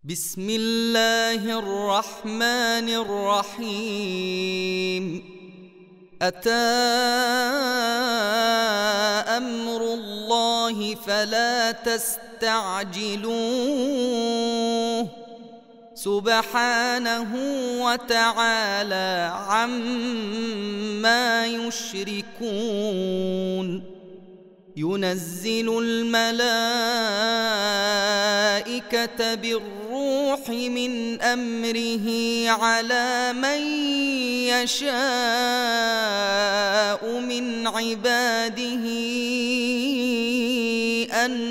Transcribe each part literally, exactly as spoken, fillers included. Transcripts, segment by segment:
بسم الله الرحمن الرحيم. أتى أمر الله فلا تستعجلوه سبحانه وتعالى عما يشركون. ينزل الملائكة بالروح من أمره على من يشاء من عباده أن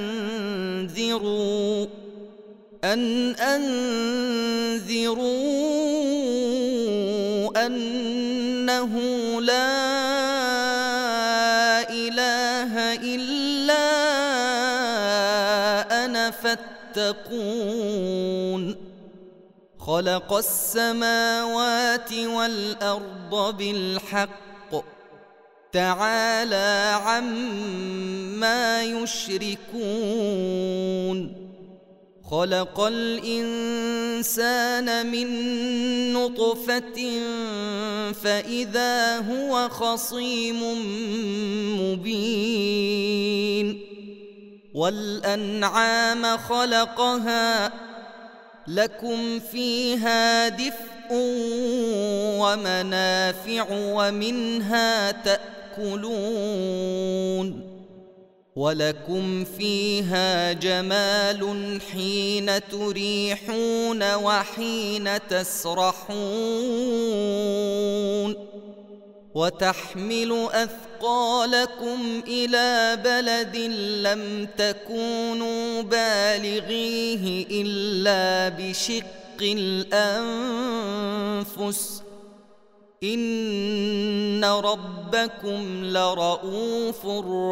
أنذروا أن أنذروا أنه لا إله إلا أنا فاتقون. خلق السماوات والأرض بالحق تعالى عما يشركون. خلق الإنسان من نطفة فإذا هو خصيم مبين. والأنعام خلقها لكم فيها دفء ومنافع ومنها تأكلون. ولكم فيها جمال حين تريحون وحين تسرحون. وتحمل أثقالكم إلى بلد لم تكونوا بالغيه إلا بشق الأنفس إن ربكم لرؤوف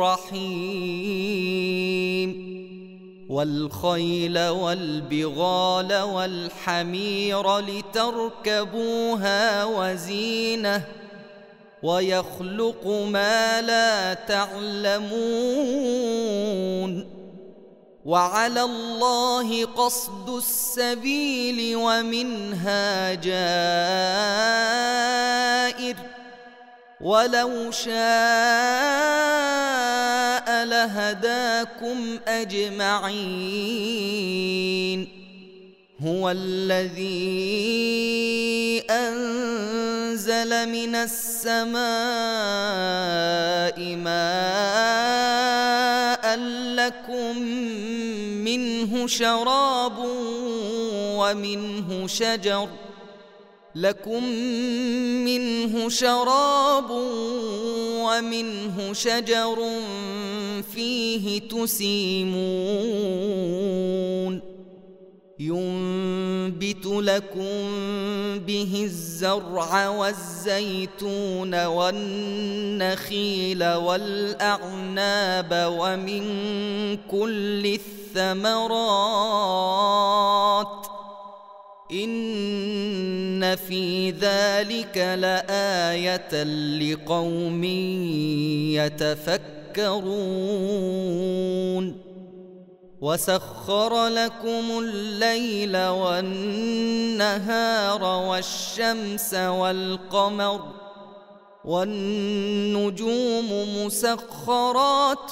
رحيم. والخيل والبغال والحمير لتركبوها وزينة ويخلق ما لا تعلمون. وعلى الله قصد السبيل ومنها جائر ولو شاء لهداكم أجمعين. هو الذي أنزل من السماء ماء لكم منه شراب ومنه شجر لكم منه شراب ومنه شجر فيه تسيمون. ينبت لكم به الزرع والزيتون والنخيل والأعناب ومن كل الثمرات إن في ذلك لآية لقوم يتفكرون. وسخر لكم الليل والنهار والشمس والقمر والنجوم مسخرات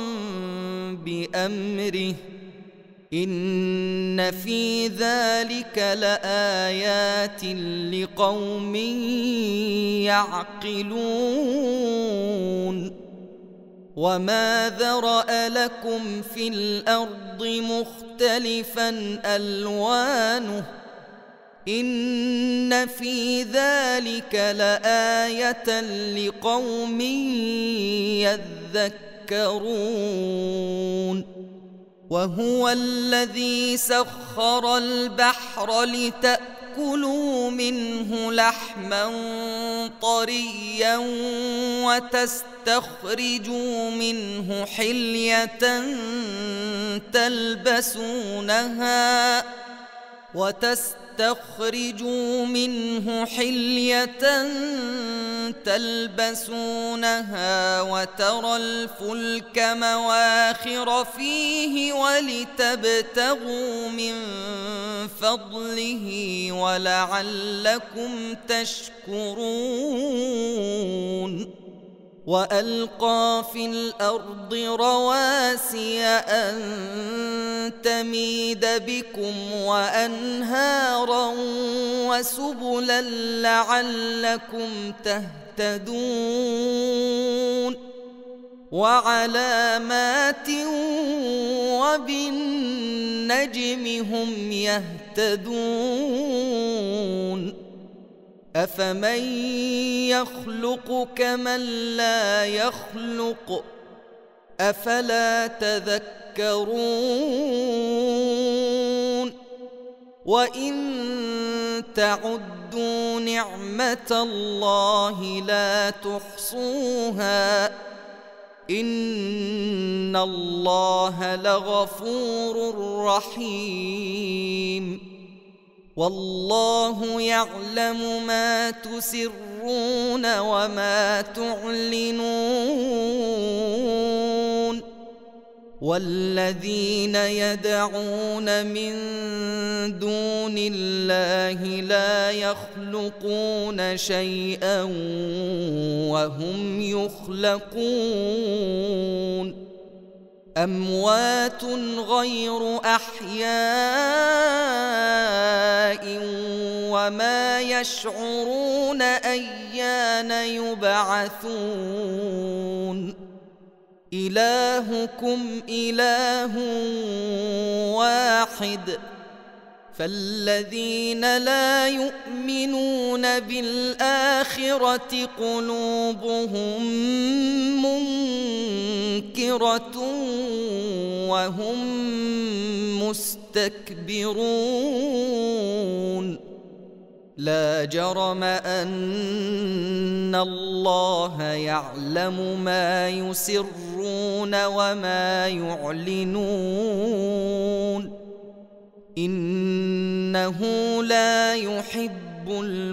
بأمره إن في ذلك لآيات لقوم يعقلون. وما ذرأ لكم في الأرض مختلفا ألوانه إن في ذلك لآية لقوم يذكرون. وهو الذي سخر البحر لتأكلوا منه لحما طريا وتستخرجوا منه حلية تلبسونها وتستخرجوا منه حلية تلبسونها وترى الفلك مواخر فيه ولتبتغوا من فضله ولعلكم تشكرون وألقى في الأرض رواسي أن تميد بكم وأنهارا وسبلا لعلكم تهتدون وعلامات وبالنجم هم يهتدون أفمن يخلق كمن لا يخلق أفلا تذكرون وإن تعدوا نعمة الله لا تحصوها إن الله لغفور رحيم والله يعلم ما تسرون وما تعلنون والذين يدعون من دون الله لا يخلقون شيئا وهم يخلقون أموات غير أحياء وما يشعرون أيان يبعثون إلهكم إله واحد فالذين لا يؤمنون بالآخرة قلوبهم منكرة وهم مستكبرون لا جرم أن الله يعلم ما يسرون وما يعلنون إنه لا يحب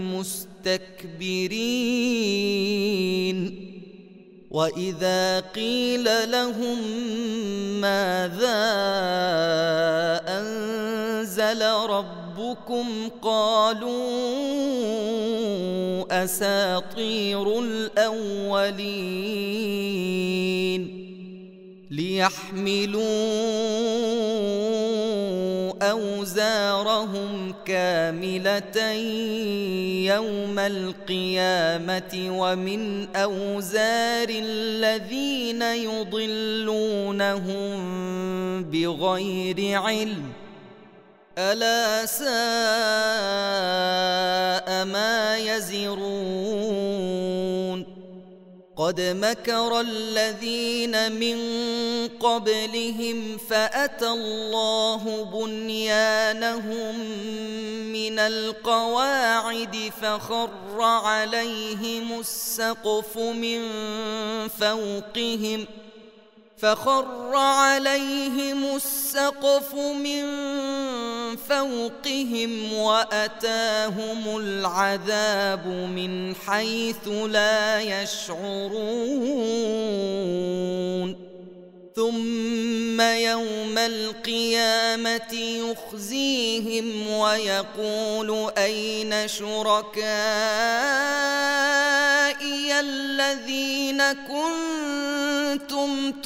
المستكبرين وإذا قيل لهم ماذا أنزل ربكم قالوا أساطير الأولين ليحملوا أوزارهم كاملة يوم القيامة ومن أوزار الذين يضلونهم بغير علم ألا ساء ما يزرون قد مكر الذين من قبلهم فأتى الله بنيانهم من القواعد فخر عليهم السقف من فوقهم فخر عليهم السقف من فوقهم وأتاهم العذاب من حيث لا يشعرون ثم يوم القيامة يخزيهم ويقول أين شركائي الذين كنتم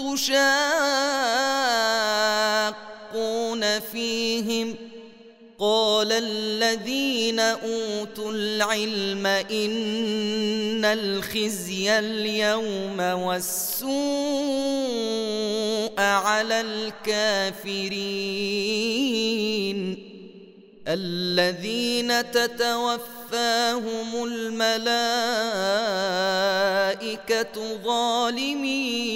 تشاقون فيهم قال الذين أوتوا العلم إن الخزي اليوم والسوء على الكافرين الذين تتوفاهم الملائكة ظالمي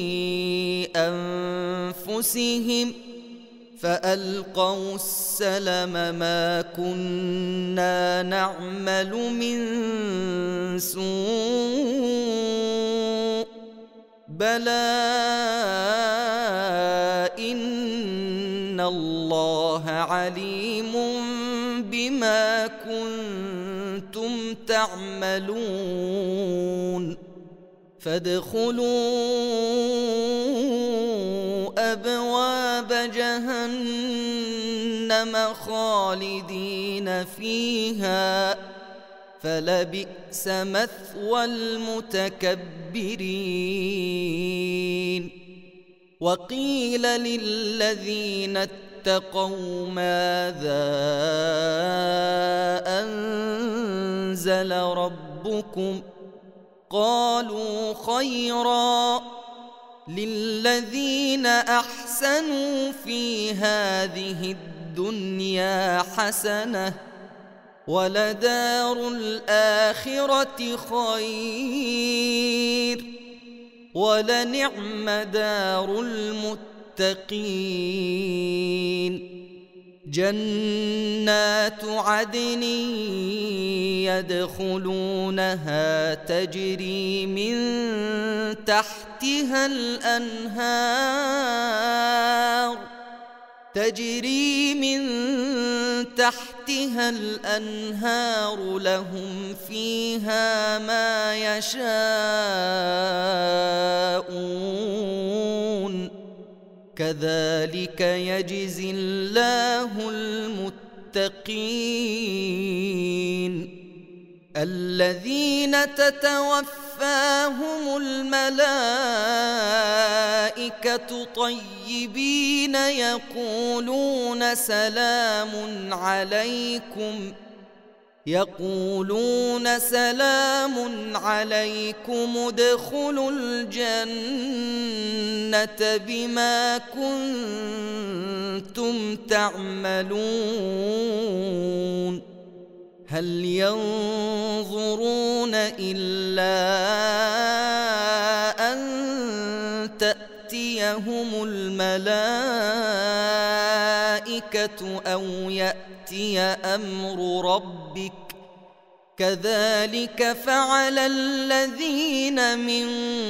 أنفسهم فألقوا السلم ما كنا نعمل من سوء بلى إن الله عليم بما كنتم تعملون فادخلوا أبواب جهنم جهنم خالدين فيها فلبئس مثوى المتكبرين. وقيل للذين اتقوا ماذا أنزل ربكم قالوا خيرا للذين أحسنوا في هذه الدنيا حسنة ولدار الآخرة خير ولنعم دار المتقين. جنات عدن يدخلونها تجري من تحتها الأنهار تجري من تحتها الأنهار لهم فيها ما يشاءون كذلك يجزي الله المتقين. الذين تتوفاهم الملائكة طيبين يقولون سلام عليكم يقولون سلام عليكم ادخلوا الجنة بما كنتم تعملون. هل ينظرون إلا أن تأتيهم الملائكة أو يأتي أمر ربك كذلك فعل الذين من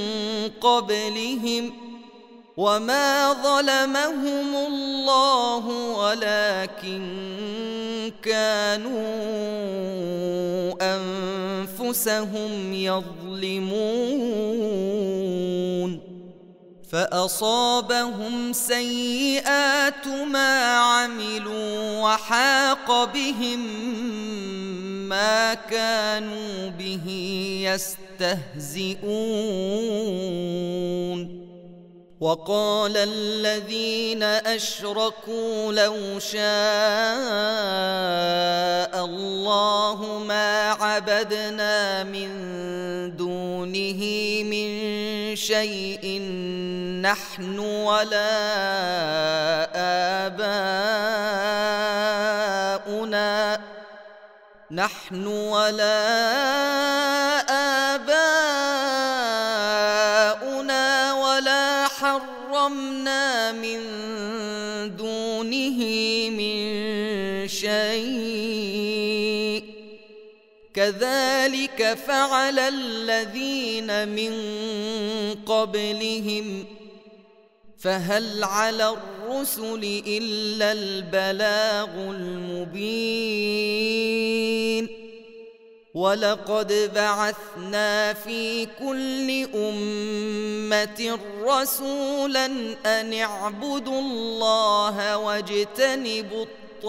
قبلهم وما ظلمهم الله ولكن كانوا أنفسهم يظلمون. فأصابهم سيئات ما عملوا وحاق بهم ما كانوا به يستهزئون. وقال الذين أشركوا لو شاء الله ما عبدنا من دونه من شيء نحن ولا آباؤنا نحن ولا آباؤنا ولا حرمنا من دونه من شيء كذلك فعل الذين من قبلهم فهل على الرسل إلا البلاغ المبين. ولقد بعثنا في كل أمة رسولا أن اعبدوا الله واجتنبوا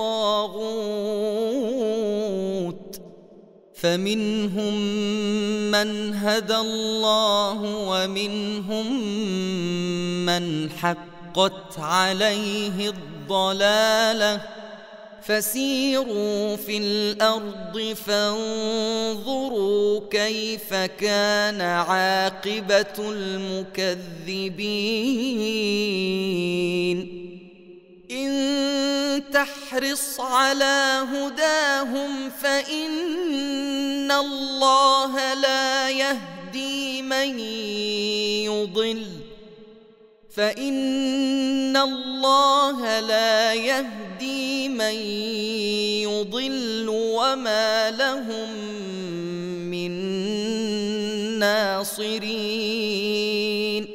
الطاغوت فمنهم من هدى الله ومنهم من حقت عليه الضلالة فسيروا في الأرض فانظروا كيف كان عاقبة المكذبين. إن تحرص على هداهم فإن الله لا يهدي من يضل فإن الله لا يهدي من يضل وما لهم من ناصرين.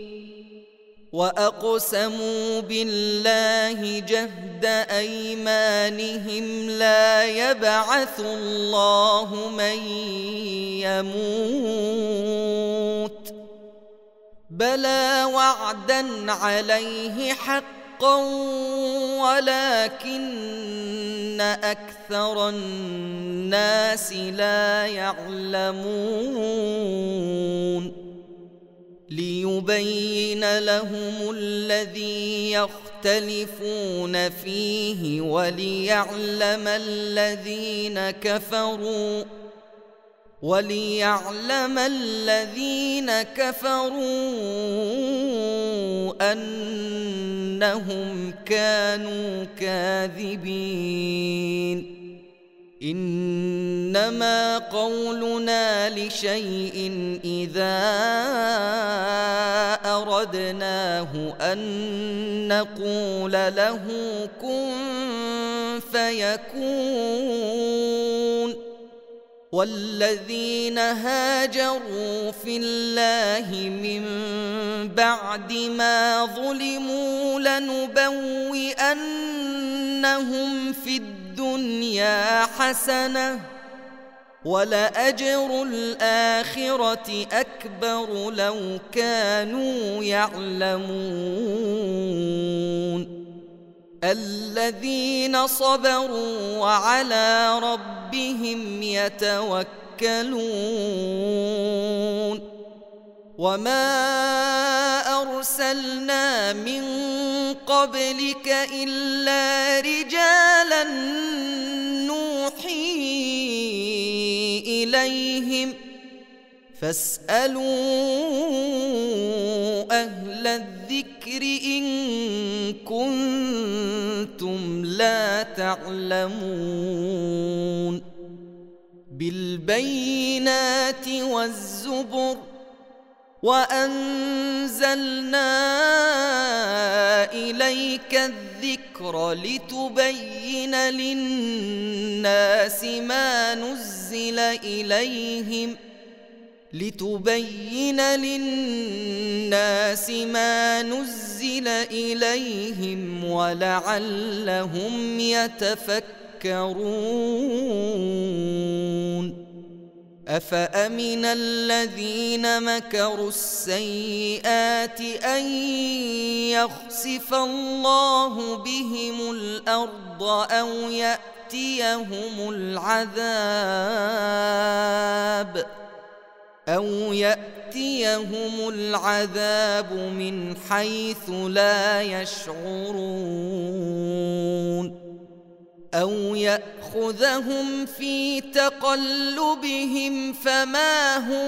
وأقسموا بالله جهد أيمانهم لا يبعث الله من يموت بلى وعدا عليه حقا حقا ولكن أكثر الناس لا يعلمون ليبين لهم الذي يختلفون فيه وليعلم الذين كفروا وليعلم الذين كفروا أنهم كانوا كاذبين إنما قولنا لشيء إذا أردناه أن نقول له كن فيكون والذين هاجروا في الله من بعد ما ظلموا لنبوئنهم في الدنيا حسنة ولأجر الآخرة أكبر لو كانوا يعلمون الذين صبروا وعلى ربهم يتوكلون وما أرسلنا من قبلك إلا رجالا نوحي إليهم فاسألوا أهل الذكر إن كنتم لا تعلمون بالبينات والزبر وأنزلنا إليك الذكر لتبين للناس ما نزل إليهم لتبين للناس ما نزل إليهم ولعلهم يتفكرون أفأمن الذين مكروا السيئات أن يخسف الله بهم الأرض أو يأتيهم العذاب أو يأتيهم العذاب من حيث لا يشعرون أو يأخذهم في تقلبهم فما هم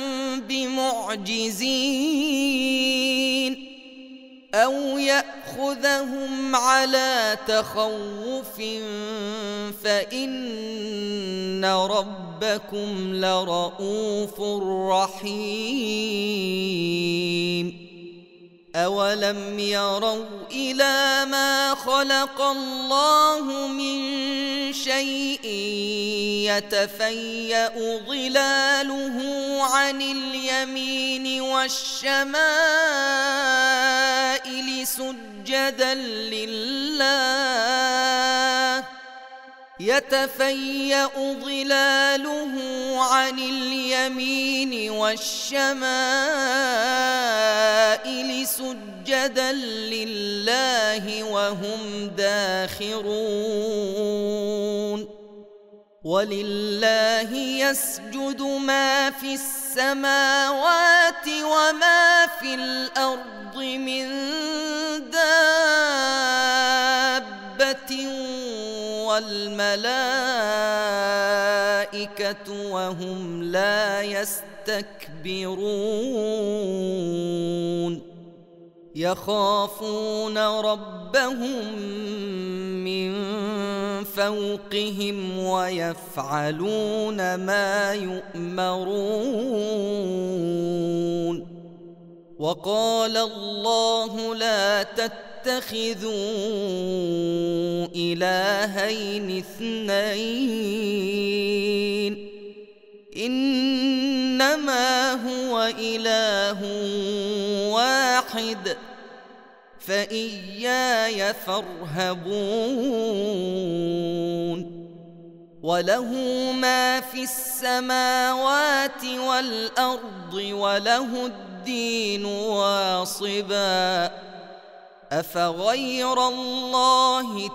بمعجزين أو يأخذهم على تخوف فإن ربكم لرؤوف رحيم أولم يروا إلى ما خلق الله من شيء يتفيأ ظلاله عن اليمين والشمائل سجدا لله يتفيأ ظلاله عن اليمين والشمائل سجدا لله وهم داخرون ولله يسجد ما في السماوات وما في الأرض من دابة والملائكة وهم لا يستكبرون يخافون ربهم من فوقهم ويفعلون ما يؤمرون وقال الله لا تتخذوا إلهين اثنين إنما هو إله واحد فإياي فارهبون وله ما في السماوات والأرض وله الدين واصبا أفغير الله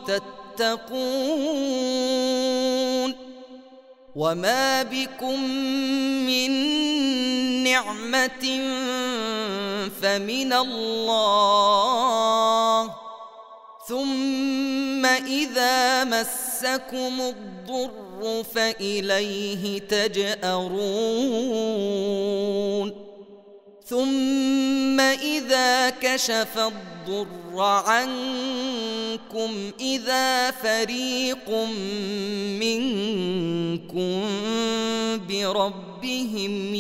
تتقون وما بكم من نعمة فمن الله ثم إذا مسكم الضر فإليه تجأرون ثم إذا كشف الضر عنكم إذا فريق منكم بربهم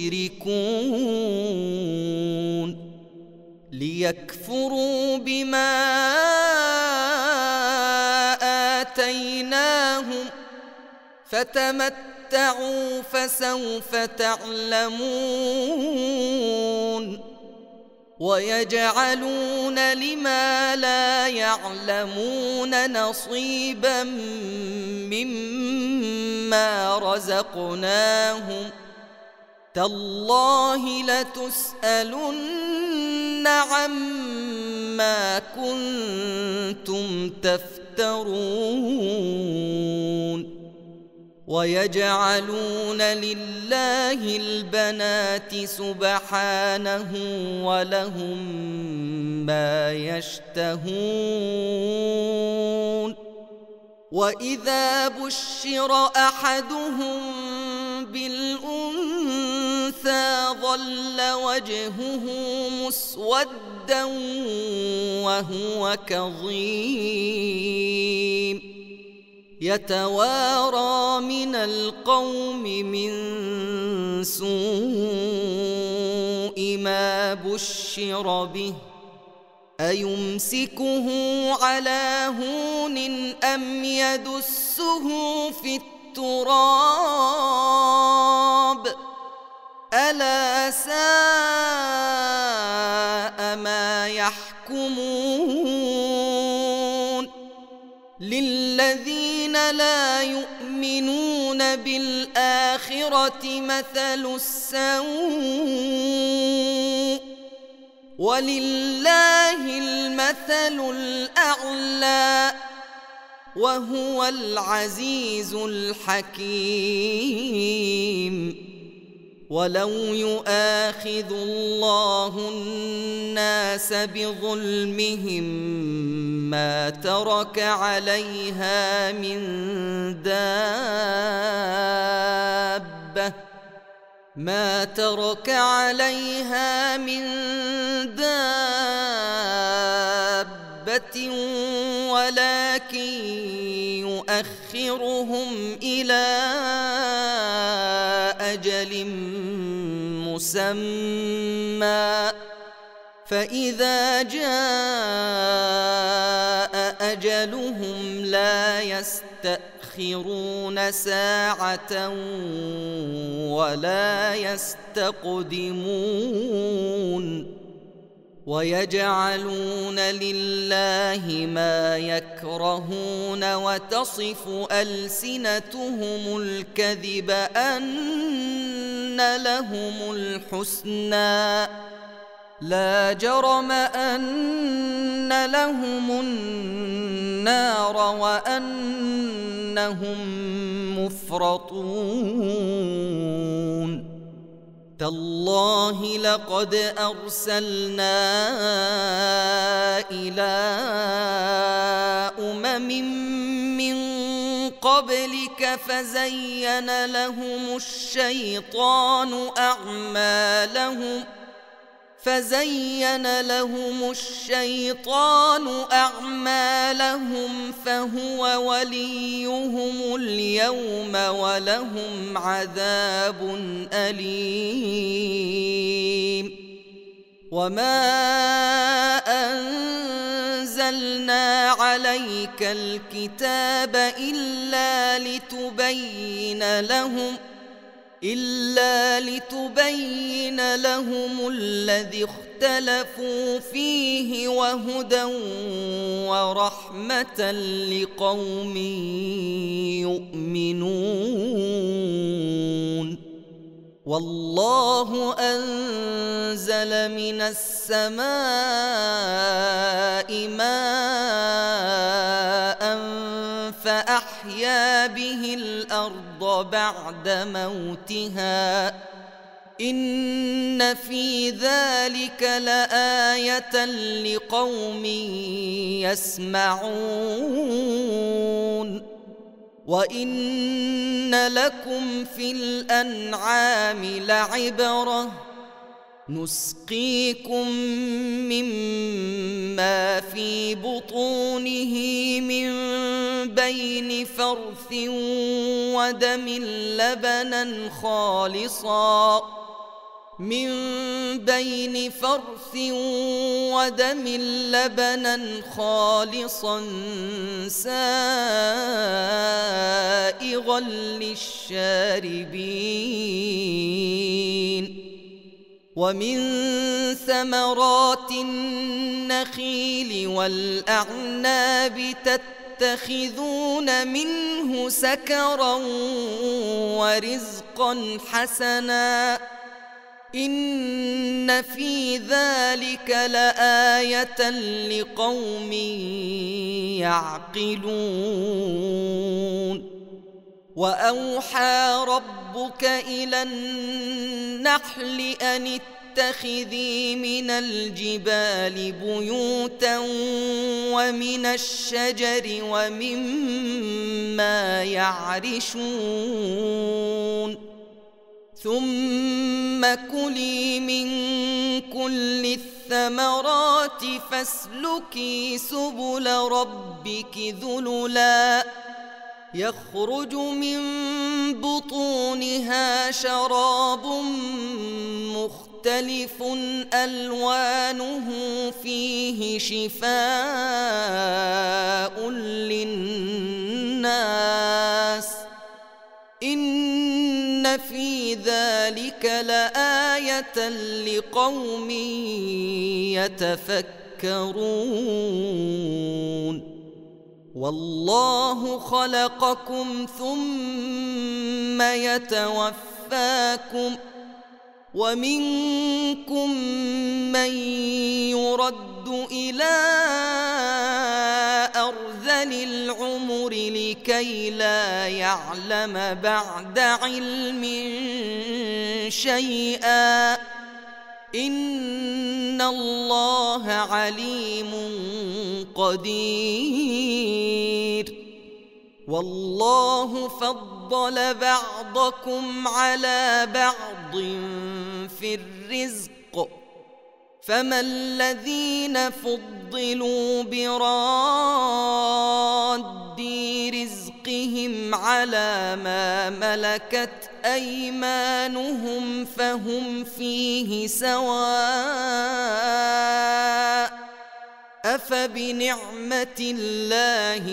يشركون ليكفروا بما آتيناهم فتمتعوا فسوف تعلمون ويجعلون لما لا يعلمون نصيبا مما رزقناهم تالله لتسألن عما كنتم تفترون ويجعلون لله البنات سبحانه ولهم ما يشتهون وإذا بشر أحدهم بالأنثى ظل وجهه مسودا وهو كظيم يتوارى من القوم من سوء ما بشر به أيمسكه على هون أم يدسه في التراب ألا ساء ما يحكمون للذين لا يؤمنون بالآخرة مثل السوء ولله المثل الأعلى وهو العزيز الحكيم ولو يؤاخذ الله الناس بظلمهم ما ترك عليها من دابة ما ترك عليها من دابة ولكن يؤخرهم إلى أجل مسمى فإذا جاء أجلهم لا يستأخرون ساعة ولا يستقدمون ويجعلون لله ما يكرهون وتصف ألسنتهم الكذب أن لهم الحسنى لا جرم أن لهم النار وأنهم مفرطون تالله لقد أرسلنا إلى أمم من قبلك فزين لهم الشيطان أعمالهم فزين لهم الشيطان أعمالهم فهو وليهم اليوم ولهم عذاب أليم وما أنزلنا عليك الكتاب إلا لتبين لهم إلا لتبين لهم الذي اختلفوا فيه وهدى ورحمة لقوم يؤمنون والله أنزل من السماء ماء فأحيا به الأرض بعد موتها إن في ذلك لآية لقوم يسمعون وإن لكم في الأنعام لعبرة نسقيكم مما في بطونه من بين فرث ودم لبنا خالصا من بين فرث ودم لبنا خالصا سائغا للشاربين ومن ثمرات النخيل والأعناب تتخذون منه سكرا ورزقا حسنا إن في ذلك لآية لقوم يعقلون وأوحى ربك إلى النحل أن اتخذي من الجبال بيوتا ومن الشجر ومما يعرشون ثم كلي من كل الثمرات فاسلكي سبل ربك ذللا يخرج من بطونها شراب مختلف ألوانه فيه شفاء للناس إن في ذلك لآية لقوم يتفكرون والله خلقكم ثم يتوفاكم ومنكم من يرد إلى أرذل العمر لكي لا يعلم بعد علم شيئا إن الله عليم قدير والله فضل بعضكم على بعض في الرزق فما الذين فضلوا براد رزقهم على ما ملكت أيمانهم فهم فيه سواء أفبنعمة الله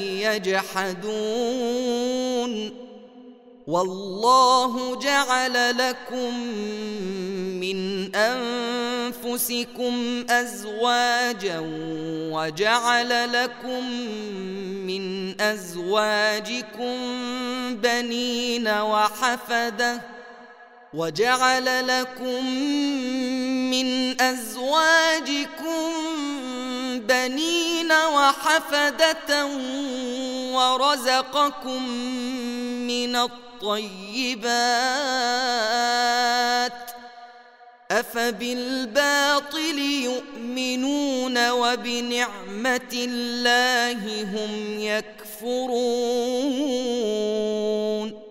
يجحدون والله جعل لكم من أنفسكم أزواجا وجعل لكم من أزواجكم بنين وحفدة وجعل لكم من أزواجكم بنين وحفدة ورزقكم من الطيبات أفبالباطل يؤمنون وبنعمة الله هم يكفرون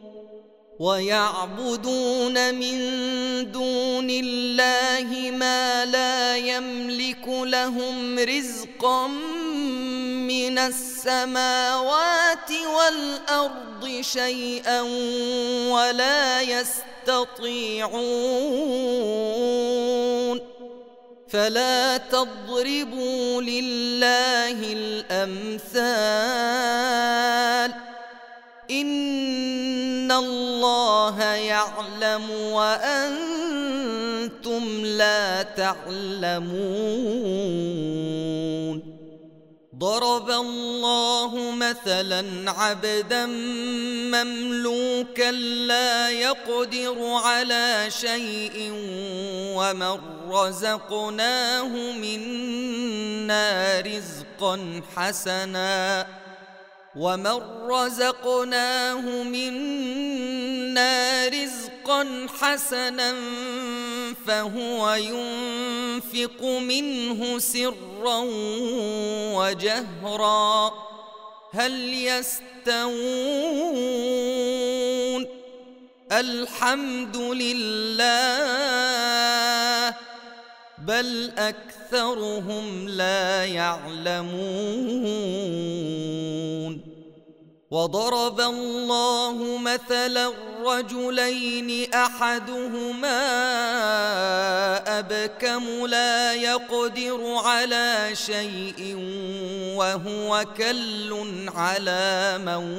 ويعبدون من دون الله ما لا يملك لهم رزقا من السماوات والأرض شيئا ولا يستطيعون فلا تضربوا لله الأمثال إن الله يعلم وأنتم لا تعلمون ضرب الله مثلا عبدا مملوكا لا يقدر على شيء ومن رزقناه منا رزقا حسنا ومن رزقناه منا رزقا حسنا فهو ينفق منه سرا وجهرا هل يستوون الحمد لله بل أكثرهم لا يعلمون وضرب الله مثلا رجلين أحدهما أبكم لا يقدر على شيء وهو كل على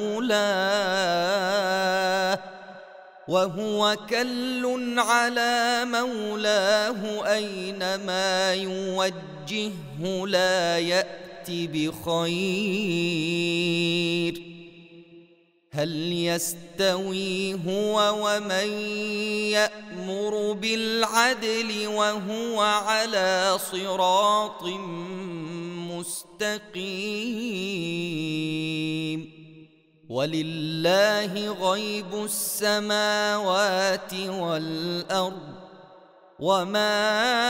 مولاه وهو كل على مولاه أينما يوجهه لا يأتي بخير هل يستوي هو ومن يأمر بالعدل وهو على صراط مستقيم ولله غيب السماوات والأرض وما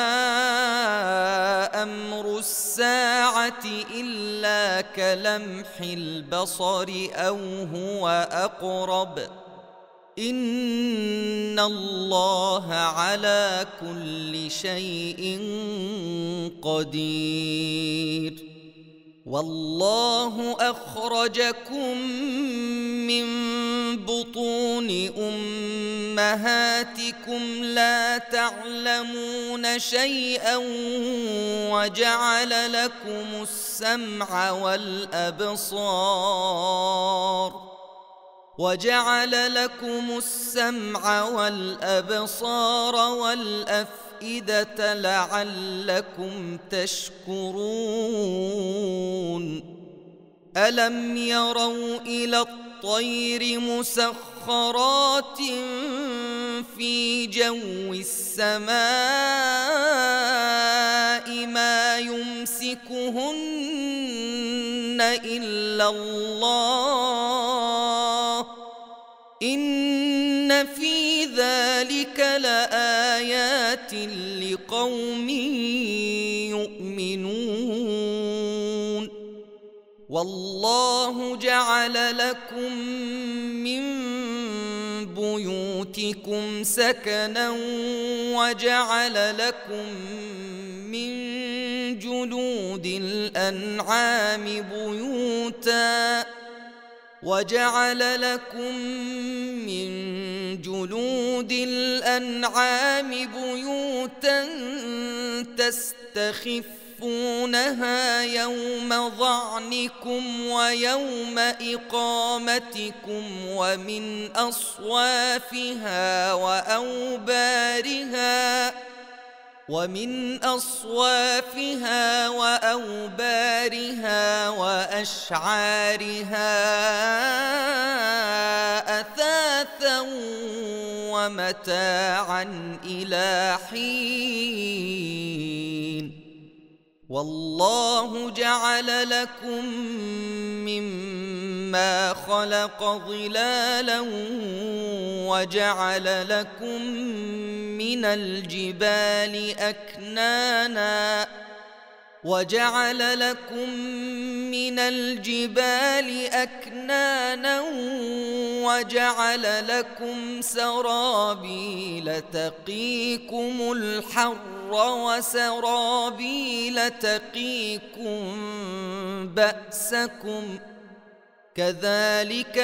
أمر الساعة إلا كلمح البصر أو هو أقرب إن الله على كل شيء قدير والله أخرجكم من بطون أمهاتكم لا تعلمون شيئا وجعل لكم السمع والأبصار وجعل لكم السمع والأبصار والأفئدة لعلكم تشكرون ألم يروا إلى الطير مسخرات في جو السماء ما يمسكهن إلا الله إن في ذلك لآيات لقوم يؤمنون والله جعل لكم من بيوتكم سكنا وجعل لكم من جلود الأنعام بيوتا وجعل لكم من جلود الأنعام بيوتا تستخفونها يوم ظعنكم ويوم إقامتكم ومن أصوافها وأوبارها ومن أصوافها وأوبارها وأشعارها أثاثا ومتاعا إلى حين والله جعل لكم مما خلق ظلالا وجعل لكم من الجبال أكنانا وجعل لكم من الجبال أكنانا وجعل لكم سرابيل تقيكم الحر وسرابيل تقيكم بأسكم كذلك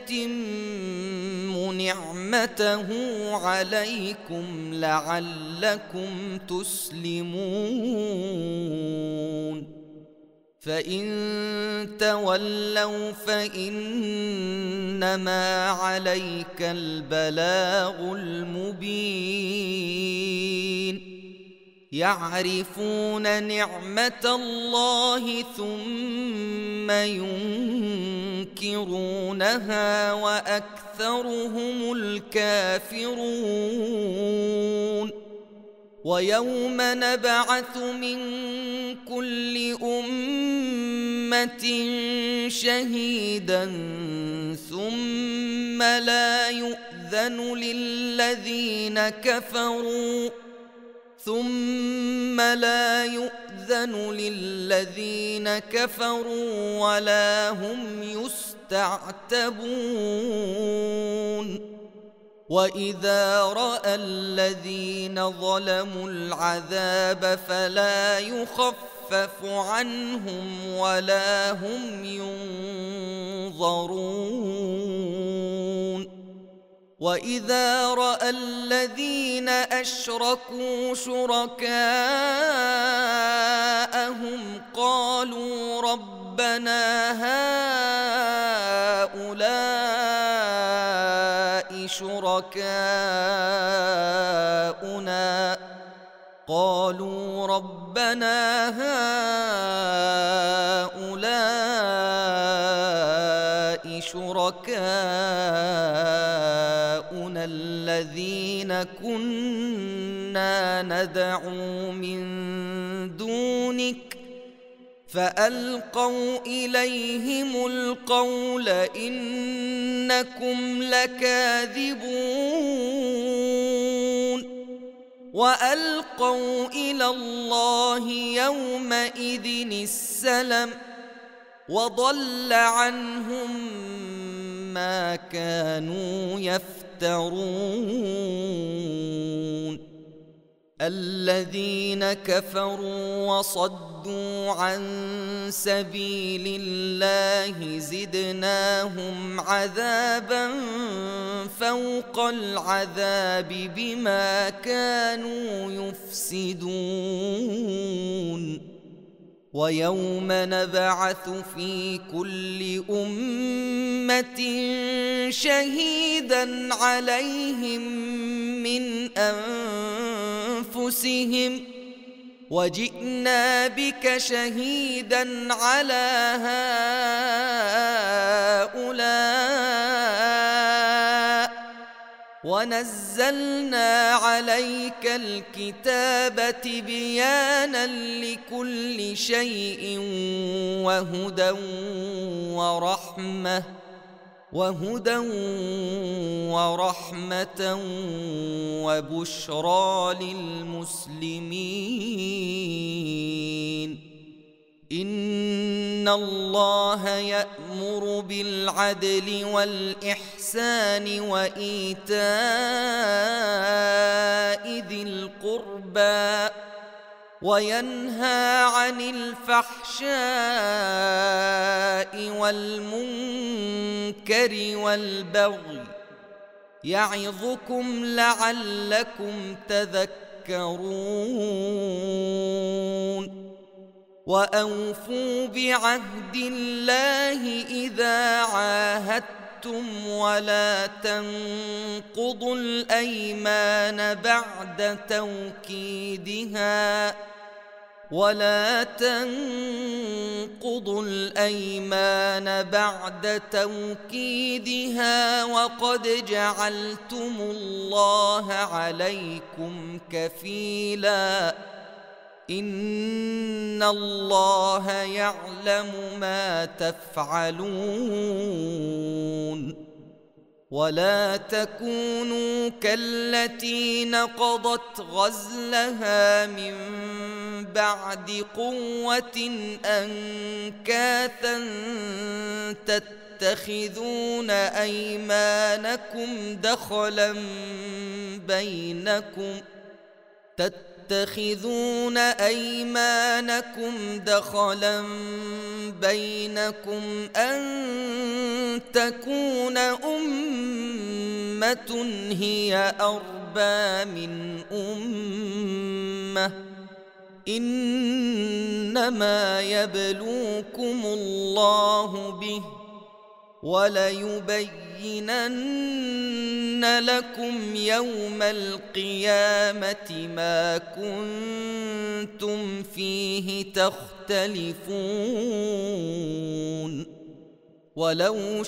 يتم نعمته عليكم لعلكم تسلمون فإن تولوا فإنما عليك البلاغ المبين يعرفون نعمة الله ثم ينكرونها وأكثرهم الكافرون ويوم نبعث من كل أمة شهيدا ثم لا يؤذن للذين كفروا ثم لا يؤذن للذين كفروا ولا هم يستعتبون وإذا رأى الذين ظلموا العذاب فلا يخفف عنهم ولا هم ينظرون وإذا رأى الذين أشركوا شركاءهم قالوا ربنا هؤلاء شركاؤنا قالوا ربنا هؤلاء شركاؤنا الذين كنا ندعو من دونك فألقوا إليهم القول إنكم لكاذبون وألقوا إلى الله يومئذ السلم وضل عنهم ما كانوا يفترون الذين كفروا وصدوا عن سبيل الله زدناهم عذابا فوق العذاب بما كانوا يفسدون ويوم نبعث في كل أمة شهيدا عليهم من أنفسهم وجئنا بك شهيدا على هؤلاء ونزلنا عليك الكتاب تبيانا لكل شيء وهدى ورحمة وهدى ورحمة وبشرى للمسلمين إن الله يأمر بالعدل والإحسان وإيتاء ذي القربى وينهى عن الفحشاء والمنكر والبغي يعظكم لعلكم تذكرون وأوفوا بعهد الله إذا عاهدتم ولا تنقضوا الأيمان بعد توكيدها ولا تنقضوا الأيمان بعد توكيدها وقد جعلتم الله عليكم كفيلاً إن الله يعلم ما تفعلون ولا تكونوا كالتي نقضت غزلها من بعد قوة أنكاثا تتخذون أيمانكم دخلا بينكم تتخذون أيمانكم دخلا بينكم أن تكون أمة هي أربى من أمة إنما يبلوكم الله به وليبين لَأُبَيِّنَنَّ لَكُمْ يَوْمَ الْقِيَامَةِ مَا كُنتُمْ فِيهِ تَخْتَلِفُونَ وَلَوْ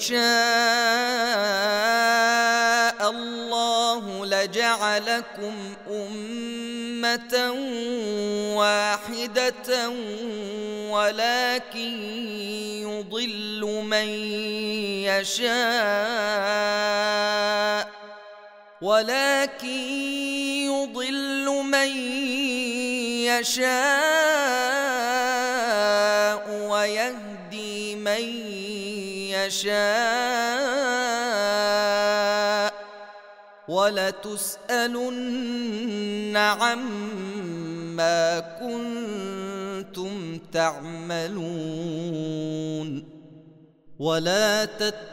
شَاءَ اللَّهُ لَجَعَلَكُمْ أُمَّةً وَاحِدَةً وَلَكِن يُضِلُّ مَن يَشَاءُ وَلَكِن يُضِلُّ مَن يَشَاءُ وَيَهْدِي مَن يَشَاءُ وَلَتُسْأَلُنَّ عَمَّا كُنتُمْ تَعْمَلُونَ وَلَا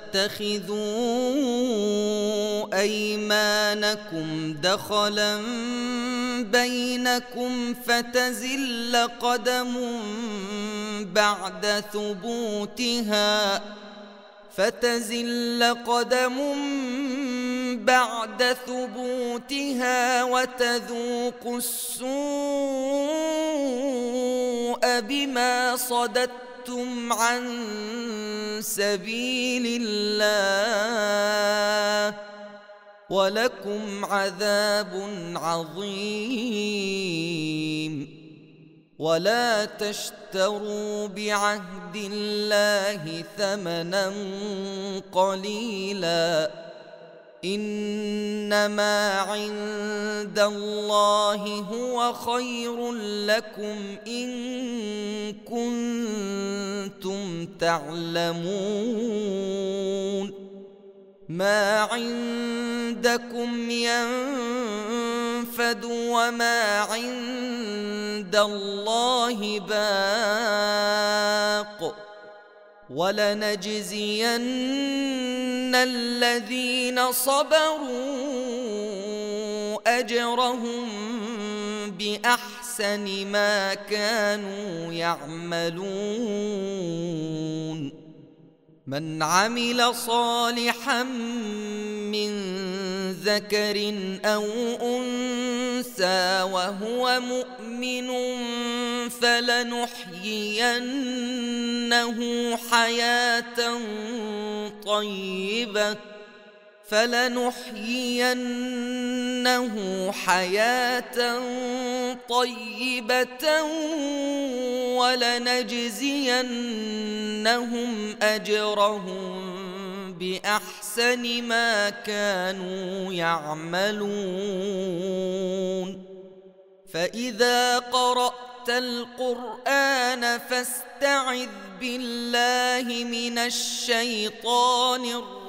تَتَّخِذُوا أَيْمَانَكُمْ دَخَلًا بَيْنَكُمْ فَتَزِلَّ قَدَمٌ بَعْدَ ثُبُوتِهَا فَتَزِلَّ قَدَمٌ بَعْدَ ثُبُوتِهَا وَتَذُوقُوا السُّوءَ بِمَا صَدَدتُّمْ عَن سَبِيلِ اللَّهِ وَلَكُمْ عَذَابٌ عَظِيمٌ وَلَا تَشْتَرُوا بِعَهْدِ اللَّهِ ثَمَنًا قَلِيلًا إِنَّمَا عِندَ اللَّهِ هُوَ خَيْرٌ لَكُمْ إِن كُنتُمْ تَعْلَمُونَ مَا عِندَكُمْ يَنفَدُ وَمَا عِندَ اللَّهِ بَاقٍ وَلَنَجْزِيَنَّ الَّذِينَ صَبَرُوا أَجْرَهُم بِأَحْسَنِ مَا كَانُوا يَعْمَلُونَ مَنْ عَمِلَ صَالِحًا مِّن ذَكَرٍ أَوْ أُنثَىٰ وَهُوَ مُؤْمِنٌ فَلَنُحْيِيَنَّهُ حَيَاةً طَيِّبَةً فَلَنُحْيِيَنَّهُ حَيَاةً طَيِّبَةً وَلَنَجْزِيَنَّهُمْ أَجْرَهُم بِأَحْسَنِ مَا كَانُوا يَعْمَلُونَ فَإِذَا قَرَأْتَ الْقُرْآنَ فَاسْتَعِذْ بِاللَّهِ مِنَ الشَّيْطَانِ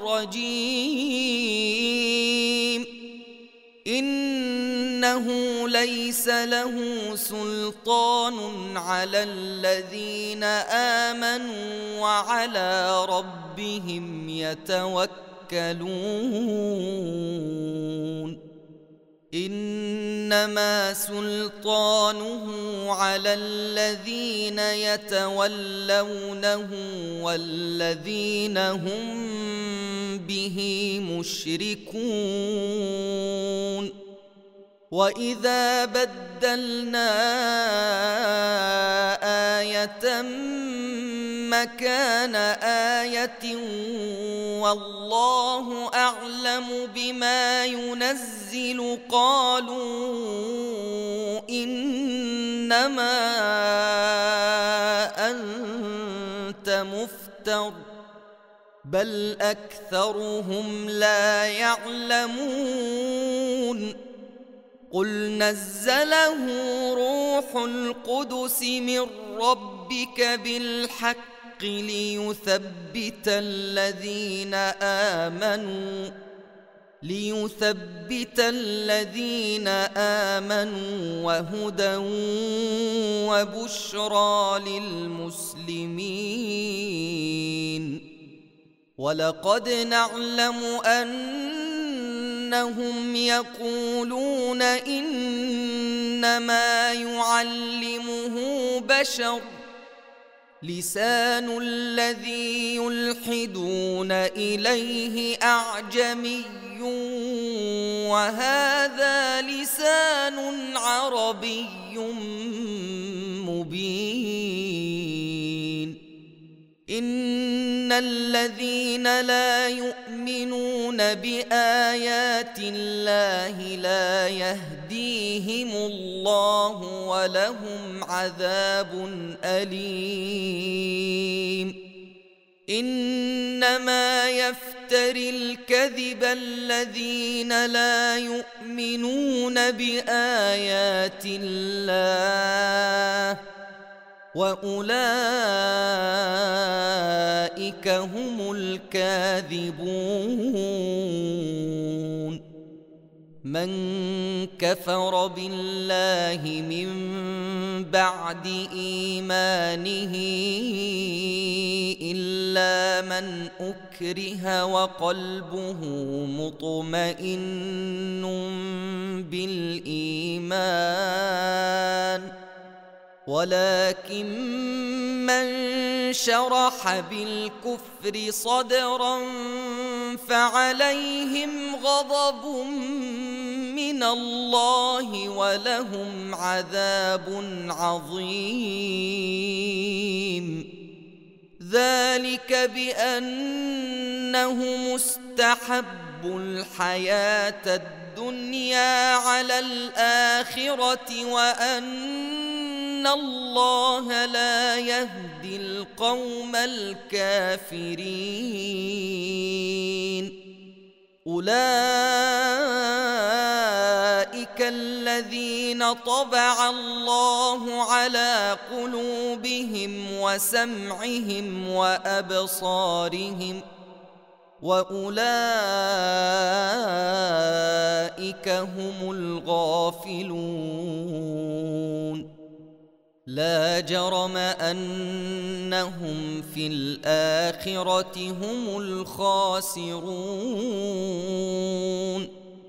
الرَّجِيمِ إِنَّهُ لَيْسَ لَهُ سُلْطَانٌ عَلَى الَّذِينَ آمَنُوا وَعَلَى رَبِّهِمْ يَتَوَكَّلُونَ إِنَّمَا سُلْطَانُهُ عَلَى الَّذِينَ يَتَوَلَّوْنَهُ وَالَّذِينَ هُمْ بِهِ مُشْرِكُونَ وَإِذَا بَدَّلْنَا آيَةً مَكَانَ آيَةٍ وَاللَّهُ أَعْلَمُ بِمَا يُنَزِّلُ قَالُوا إِنَّمَا أَنتَ مُفْتَرٍ بَلْ أَكْثَرُهُمْ لَا يَعْلَمُونَ قُلْ نَزَّلَهُ رُوحُ الْقُدُسِ مِنْ رَبِّكَ بِالْحَقِّ لِيُثَبِّتَ الَّذِينَ آمَنُوا لِيُثَبِّتَ الَّذِينَ آمَنُوا وَهُدًى وَبُشْرَى لِلْمُسْلِمِينَ وَلَقَدْ نَعْلَمُ أَنَّهُمْ يَقُولُونَ إِنَّمَا يُعَلِّمُهُ بَشَرٌ لسان الذي يلحدون إليه أعجمي وهذا لسان عربي مبين إن الذين لا يؤمنون بآيات الله لا يهديهم الله ولهم عذاب أليم إنما يفتري الكذب الذين لا يؤمنون بآيات الله وأولئك هم الكاذبون من كفر بالله من بعد إيمانه إلا من أكره وقلبه مطمئن بالإيمان ولكن من شرح بالكفر صدرا فعليهم غضب من الله ولهم عذاب عظيم ذلك بأنه مستحب الحياة الدنيا على الآخرة وأن الله لا يهدي القوم الكافرين أولئك الذين طبع الله على قلوبهم وسمعهم وأبصارهم وأولئك هم الغافلون لا جرم أنهم في الآخرة هم الخاسرون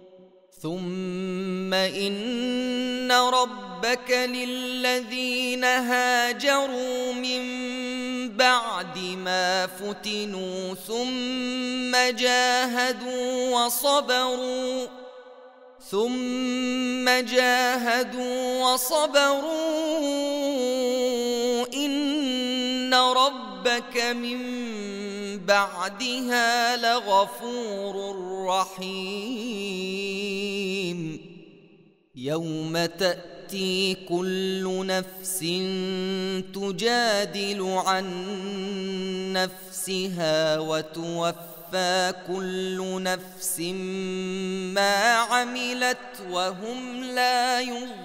ثم إن ربك للذين هاجروا من بعد ما فتنوا ثم جاهدوا وصبروا ثم جاهدوا وصبروا إن ربك من بعدها لغفور رحيم يوم تأتي كل نفس تجادل عن نفسها وتوفى كل نفس ما عملت وهم لا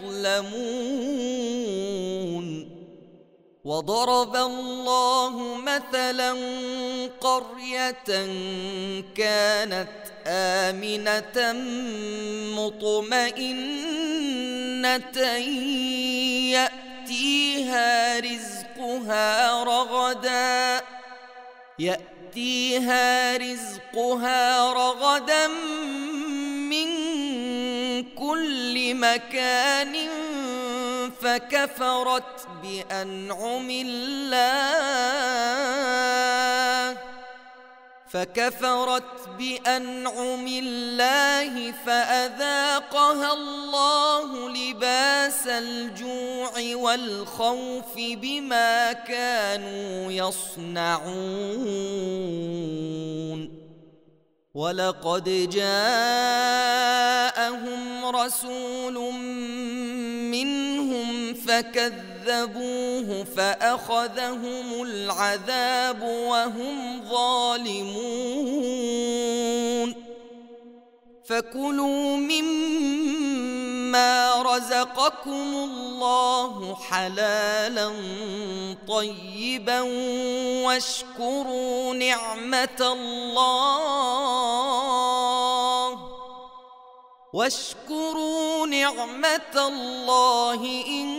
يظلمون وضرب الله مثلا قرية كانت آمنة مطمئنة يأتيها رزقها رغدا يأتيها رزقها رغدا من كل مكان فكفرت بأنعم الله فكفرت بأنعم الله فأذاقها الله لباس الجوع والخوف بما كانوا يصنعون ولقد جاءهم رسول منهم فكذبوه فأخذهم العذاب وهم ظالمون فكلوا مما رزقكم الله حلالا طيبا واشكروا نعمة الله واشكروا نعمة الله إن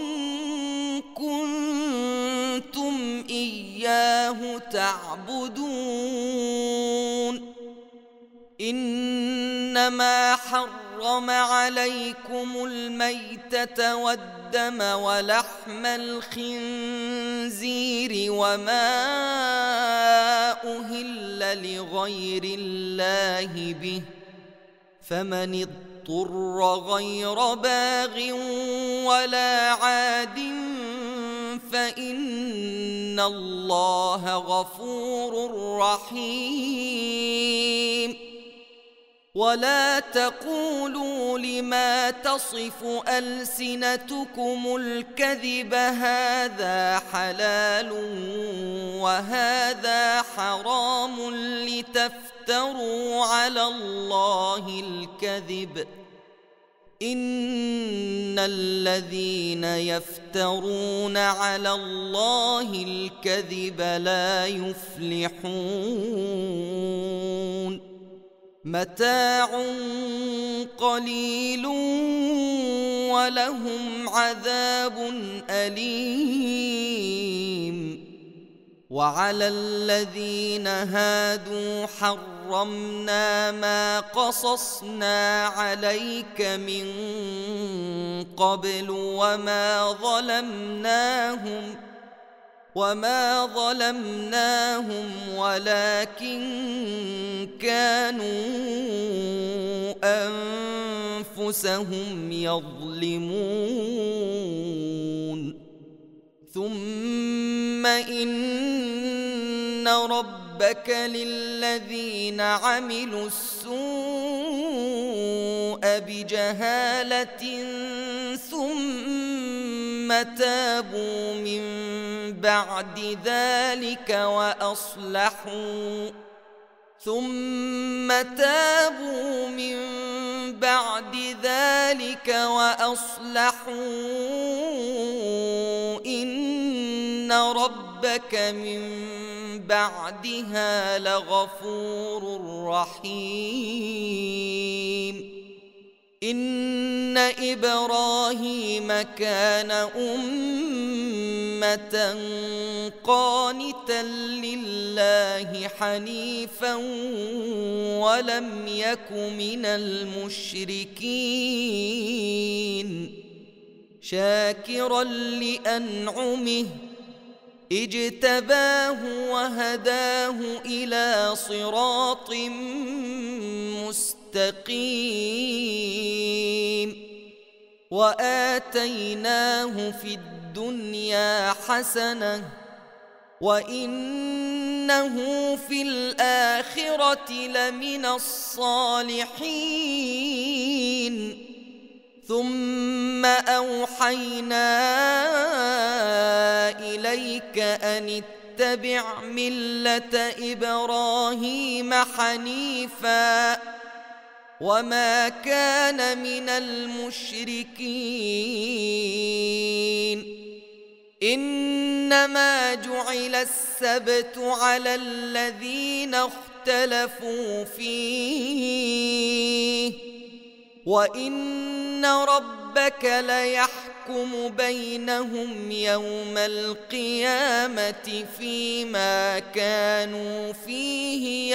كنتم إياه تعبدون إن إنما حرم عليكم الميتة والدم ولحم الخنزير وما أهل لغير الله به، فمن اضطر غير باغ ولا عاد فإن الله غفور رحيم. ولا تقولوا لما تصف ألسنتكم الكذب هذا حلال وهذا حرام لتفتروا على الله الكذب، إن الذين يفترون على الله الكذب لا يفلحون. متاع قليل ولهم عذاب أليم. وعلى الذين هادوا حرمنا ما قصصنا عليك من قبل وما ظلمناهم وما ظلمناهم ولكن كانوا أنفسهم يظلمون. ثم إن ربك للذين عملوا السوء بجهالة ثم تابوا من بعد ذلك وأصلحوا ثم تابوا من بعد ذلك وأصلحوا إن ربك من بعدها لغفور رحيم. إن إبراهيم كان أمة قانتا لله حنيفا ولم يك من المشركين، شاكرا لأنعمه اجتباه وهداه إلى صراط مستقيم. وآتيناه في الدنيا حسنة وإنه في الآخرة لمن الصالحين. ثم أوحينا إليك أن اتبع ملة إبراهيم حنيفا وما كان من المشركين. إنما جعل السبت على الذين اختلفوا فيه وإن ربك ليحكم بينهم يوم القيامة فيما كانوا فيه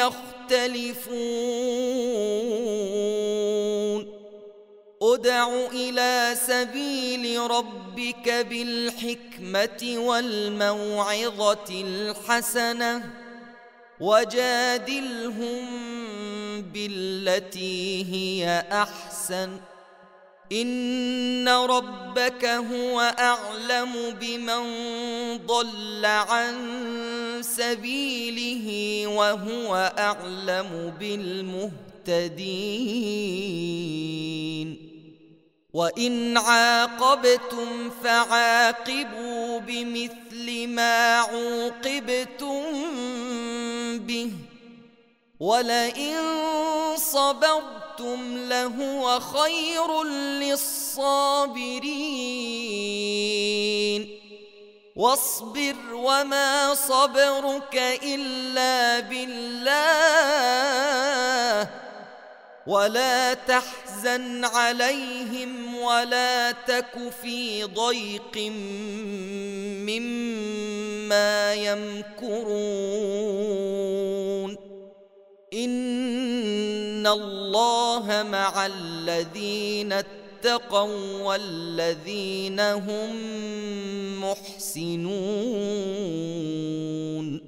يختلفون. ادع إلى سبيل ربك بالحكمة والموعظة الحسنة وجادلهم بالتي هي أحسن، إن ربك هو أعلم بمن ضل عن سبيله وهو أعلم بالمهتدين. وإن عاقبتم فعاقبوا بمثل ما عوقبتم به ولئن صبرتم لهو خير للصابرين. واصبر وما صبرك إلا بالله ولا تحزن عليهم ولا تك في ضيق مما يمكرون. إن إن الله مع الذين اتقوا والذين هم محسنون.